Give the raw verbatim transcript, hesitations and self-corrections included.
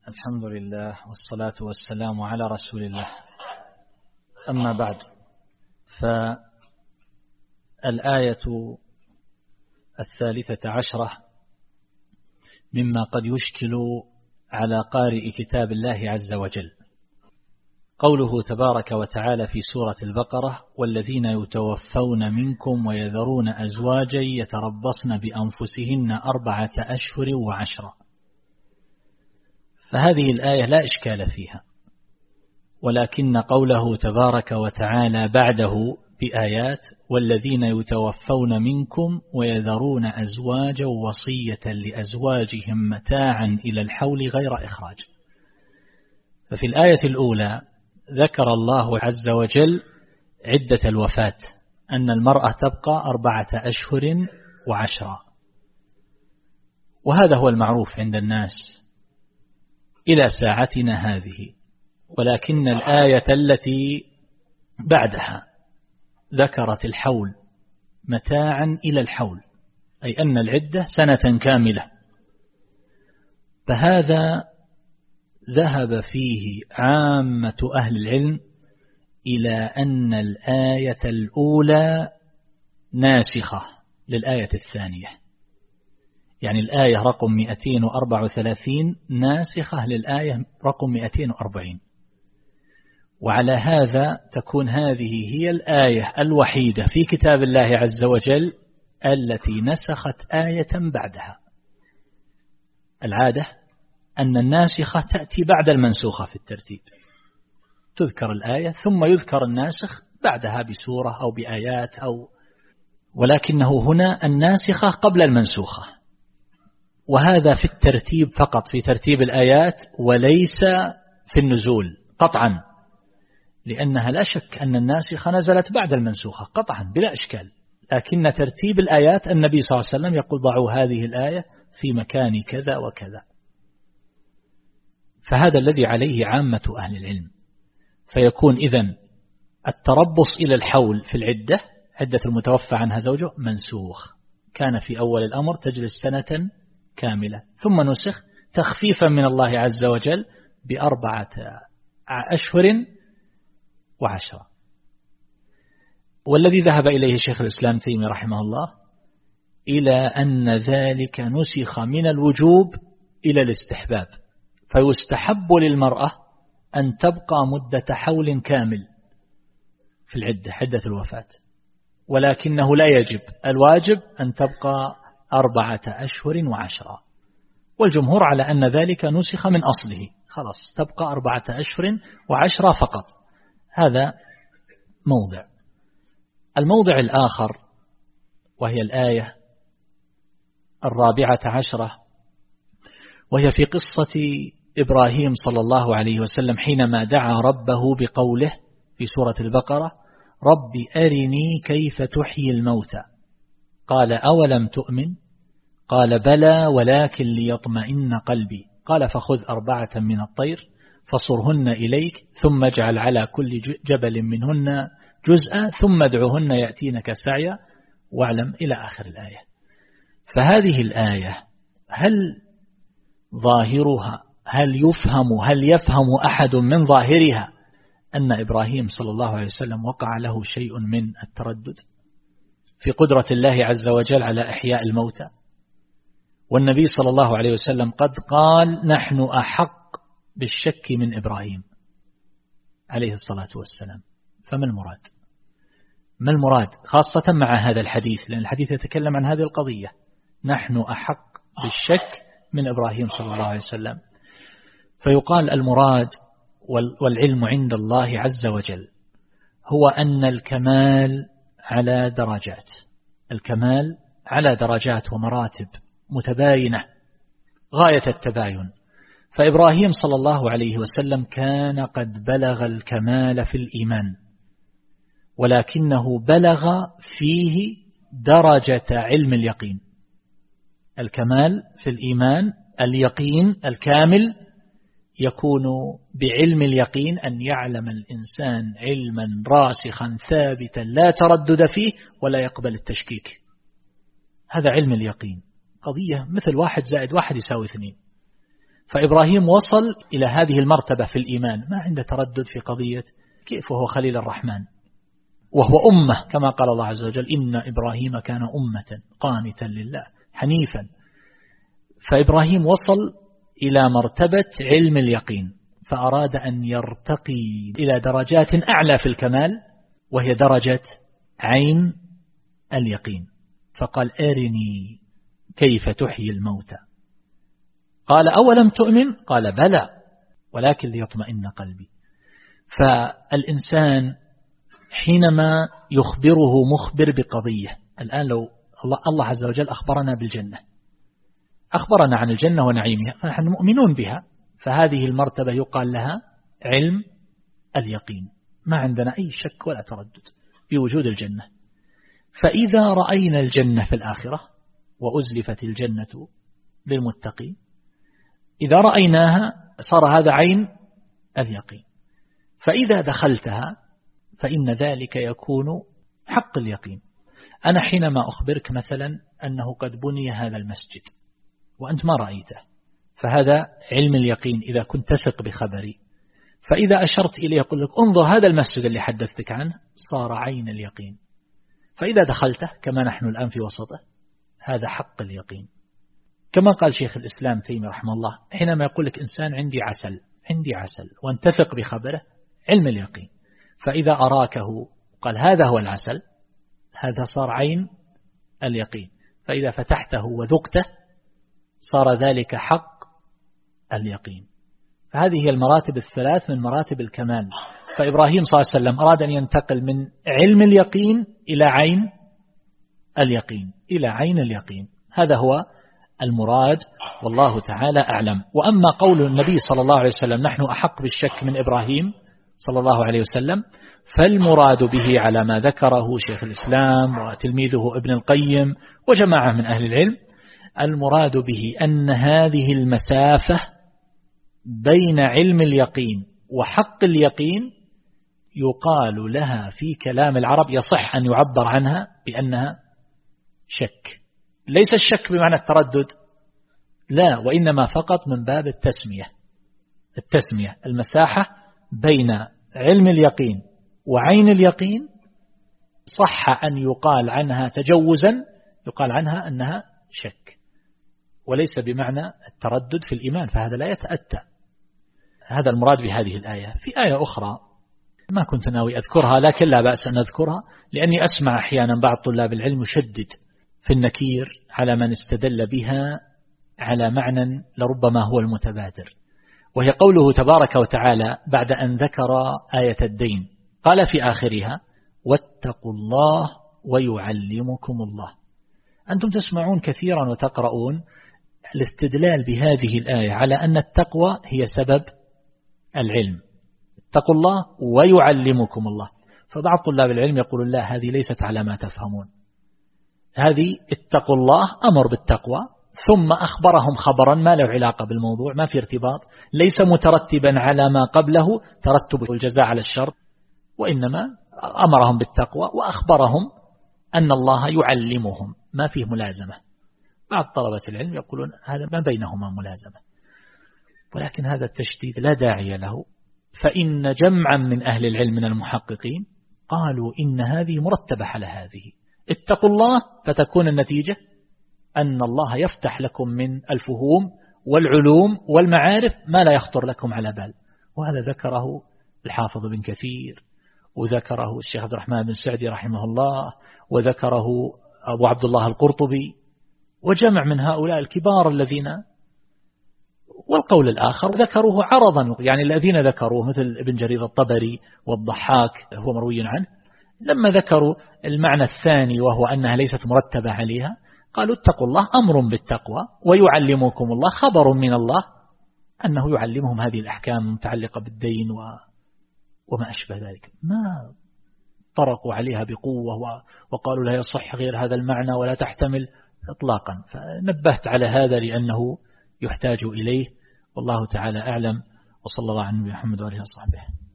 الحمد لله والصلاة والسلام على رسول الله. أما بعد، فالآية الثالثة عشرة مما قد يشكل على قارئ كتاب الله عز وجل، قوله تبارك وتعالى في سورة البقرة: والذين يتوفون منكم ويذرون أزواجا يتربصن بأنفسهن أربعة أشهر وعشرة. فهذه الآية لا إشكال فيها، ولكن قوله تبارك وتعالى بعده بآيات: والذين يتوفون منكم ويذرون أزواجا وصية لأزواجهم متاعا إلى الحول غير إخراج. ففي الآية الأولى ذكر الله عز وجل عدة الوفاة، أن المرأة تبقى أربعة أشهر وعشرة، وهذا هو المعروف عند الناس إلى ساعتنا هذه. ولكن الآية التي بعدها ذكرت الحول متاعا إلى الحول، أي أن العدة سنة كاملة. فهذا ذهب فيه عامة أهل العلم إلى أن الآية الأولى ناسخة للآية الثانية، يعني الآية رقم مئتين وأربعة وثلاثين ناسخة للآية رقم مئتين وأربعين. وعلى هذا تكون هذه هي الآية الوحيدة في كتاب الله عز وجل التي نسخت آية بعدها. العادة أن الناسخة تأتي بعد المنسوخة في الترتيب، تذكر الآية ثم يذكر الناسخ بعدها بسورة أو بآيات أو ولكنه هنا الناسخة قبل المنسوخة، وهذا في الترتيب فقط، في ترتيب الآيات وليس في النزول قطعا، لأنها لا شك أن الناسخة نزلت بعد المنسوخة قطعا بلا إشكال، لكن ترتيب الآيات النبي صلى الله عليه وسلم يقول: ضعوا هذه الآية في مكان كذا وكذا. فهذا الذي عليه عامة أهل العلم. فيكون إذن التربص إلى الحول في العدة، عدة المتوفى عنها زوجه، منسوخ، كان في أول الأمر تجلس سنة كاملة، ثم نسخ تخفيفا من الله عز وجل بأربعة أشهر وعشرة. والذي ذهب إليه شيخ الإسلام تيمية رحمه الله إلى أن ذلك نسخ من الوجوب إلى الاستحباب، فيستحب للمرأة أن تبقى مدة حول كامل في العدة، عدة الوفاة، ولكنه لا يجب، الواجب أن تبقى أربعة أشهر وعشرة. والجمهور على أن ذلك نسخ من أصله، خلاص تبقى أربعة أشهر وعشرة فقط. هذا موضع. الموضع الآخر وهي الآية الرابعة عشرة، وهي في قصة إبراهيم صلى الله عليه وسلم حينما دعا ربه بقوله في سورة البقرة: رب أرني كيف تحيي الموتى، قال أولم تؤمن؟ قال بلى ولكن ليطمئن قلبي، قال فخذ أربعة من الطير فصرهن إليك ثم اجعل على كل جبل منهن جزءا ثم ادعهن يأتينك سعيا واعلم إلى آخر الآية. فهذه الآية هل ظاهرها هل يفهم هل يفهم أحد من ظاهرها أن إبراهيم صلى الله عليه وسلم وقع له شيء من التردد في قدرة الله عز وجل على إحياء الموتى؟ والنبي صلى الله عليه وسلم قد قال: نحن أحق بالشك من إبراهيم عليه الصلاة والسلام. فما المراد؟ ما المراد خاصة مع هذا الحديث، لأن الحديث يتكلم عن هذه القضية: نحن أحق بالشك من إبراهيم صلى الله عليه وسلم. فيقال المراد والعلم عند الله عز وجل هو أن الكمال على درجات، الكمال على درجات ومراتب متباينة غاية التباين. فإبراهيم صلى الله عليه وسلم كان قد بلغ الكمال في الإيمان، ولكنه بلغ فيه درجة علم اليقين. الكمال في الإيمان، اليقين الكامل، يكون بعلم اليقين، أن يعلم الإنسان علما راسخا ثابتا لا تردد فيه ولا يقبل التشكيك. هذا علم اليقين، قضية مثل واحد زائد واحد يساوي اثنين. فإبراهيم وصل إلى هذه المرتبة في الإيمان، ما عنده تردد في قضية كيف وهو خليل الرحمن وهو أمة، كما قال الله عز وجل إن إبراهيم كان أمة قانتا لله حنيفا. فإبراهيم وصل إلى مرتبة علم اليقين، فأراد أن يرتقي إلى درجات أعلى في الكمال، وهي درجة عين اليقين. فقال أرني كيف تحيي الموتى. قال أولم تؤمن؟ قال بلى ولكن ليطمئن قلبي. فالإنسان حينما يخبره مخبر بقضية، الآن لو الله عز وجل أخبرنا بالجنة، أخبرنا عن الجنة ونعيمها، فنحن مؤمنون بها، فهذه المرتبة يقال لها علم اليقين، ما عندنا أي شك ولا تردد بوجود الجنة. فإذا رأينا الجنة في الآخرة وأزلفت الجنة للمتقين، إذا رأيناها صار هذا عين اليقين. فإذا دخلتها فإن ذلك يكون حق اليقين. أنا حينما أخبرك مثلا أنه قد بني هذا المسجد وأنت ما رأيته، فهذا علم اليقين إذا كنت تثق بخبري. فإذا أشرت إليه يقول لك انظر هذا المسجد اللي حدثتك عنه، صار عين اليقين. فإذا دخلته كما نحن الآن في وسطه، هذا حق اليقين. كما قال شيخ الإسلام تيمية رحمه الله، حينما يقول لك إنسان عندي عسل عندي عسل وأن تثق بخبره، علم اليقين. فإذا أراكه قال هذا هو العسل، هذا صار عين اليقين. فإذا فتحته وذقته صار ذلك حق اليقين. فهذه هي المراتب الثلاث من مراتب الكمال. فإبراهيم صلى الله عليه وسلم أراد أن ينتقل من علم اليقين إلى عين اليقين إلى عين اليقين. هذا هو المراد والله تعالى أعلم. وأما قول النبي صلى الله عليه وسلم نحن أحق بالشك من إبراهيم صلى الله عليه وسلم، فالمراد به على ما ذكره شيخ الإسلام وتلميذه ابن القيم وجماعة من أهل العلم، المراد به أن هذه المسافة بين علم اليقين وحق اليقين يقال لها في كلام العرب، يصح أن يعبر عنها بأنها شك. ليس الشك بمعنى التردد، لا، وإنما فقط من باب التسمية. التسمية المساحة بين علم اليقين وعين اليقين صح أن يقال عنها تجوزا، يقال عنها أنها شك، وليس بمعنى التردد في الإيمان، فهذا لا يتأتى. هذا المراد بهذه الآية. في آية أخرى ما كنت ناوي أذكرها لكن لا بأس أن أذكرها، لأني أسمع أحيانا بعض طلاب العلم يشدد في النكير على من استدل بها على معنى لربما هو المتبادر، وهي قوله تبارك وتعالى بعد أن ذكر آية الدين قال في آخرها واتقوا الله ويعلمكم الله. أنتم تسمعون كثيرا وتقرؤون الاستدلال بهذه الآية على أن التقوى هي سبب العلم، اتقوا الله ويعلمكم الله. فبعض طلاب العلم يقولون لا، هذه ليست على ما تفهمون، هذه اتقوا الله أمر بالتقوى ثم أخبرهم خبرا ما له علاقة بالموضوع، ما في ارتباط، ليس مترتبا على ما قبله ترتب الجزاء على الشر، وإنما أمرهم بالتقوى وأخبرهم أن الله يعلمهم، ما فيه ملازمة. بعض طلبة العلم يقولون هذا ما بينهما ملازمة، ولكن هذا التشديد لا داعي له. فإن جمعا من أهل العلم من المحققين قالوا إن هذه مرتبة على هذه، اتقوا الله فتكون النتيجة أن الله يفتح لكم من الفهوم والعلوم والمعارف ما لا يخطر لكم على بال. وهذا ذكره الحافظ بن كثير، وذكره الشيخ عبد الرحمن بن سعدي رحمه الله، وذكره أبو عبد الله القرطبي، وجمع من هؤلاء الكبار الذين. والقول الآخر ذكروه عرضا، يعني الذين ذكروه مثل ابن جرير الطبري والضحاك هو مروي عنه، لما ذكروا المعنى الثاني وهو أنها ليست مرتبة عليها قالوا اتقوا الله أمر بالتقوى ويعلمكم الله خبر من الله أنه يعلمهم هذه الأحكام المتعلقة بالدين و... وما أشبه ذلك. ما طرقوا عليها بقوة وقالوا لا يصح غير هذا المعنى ولا تحتمل إطلاقا. فنبهت على هذا لأنه يحتاج إليه، والله تعالى أعلم، وصلى الله على النبي محمد وآله وصحبه.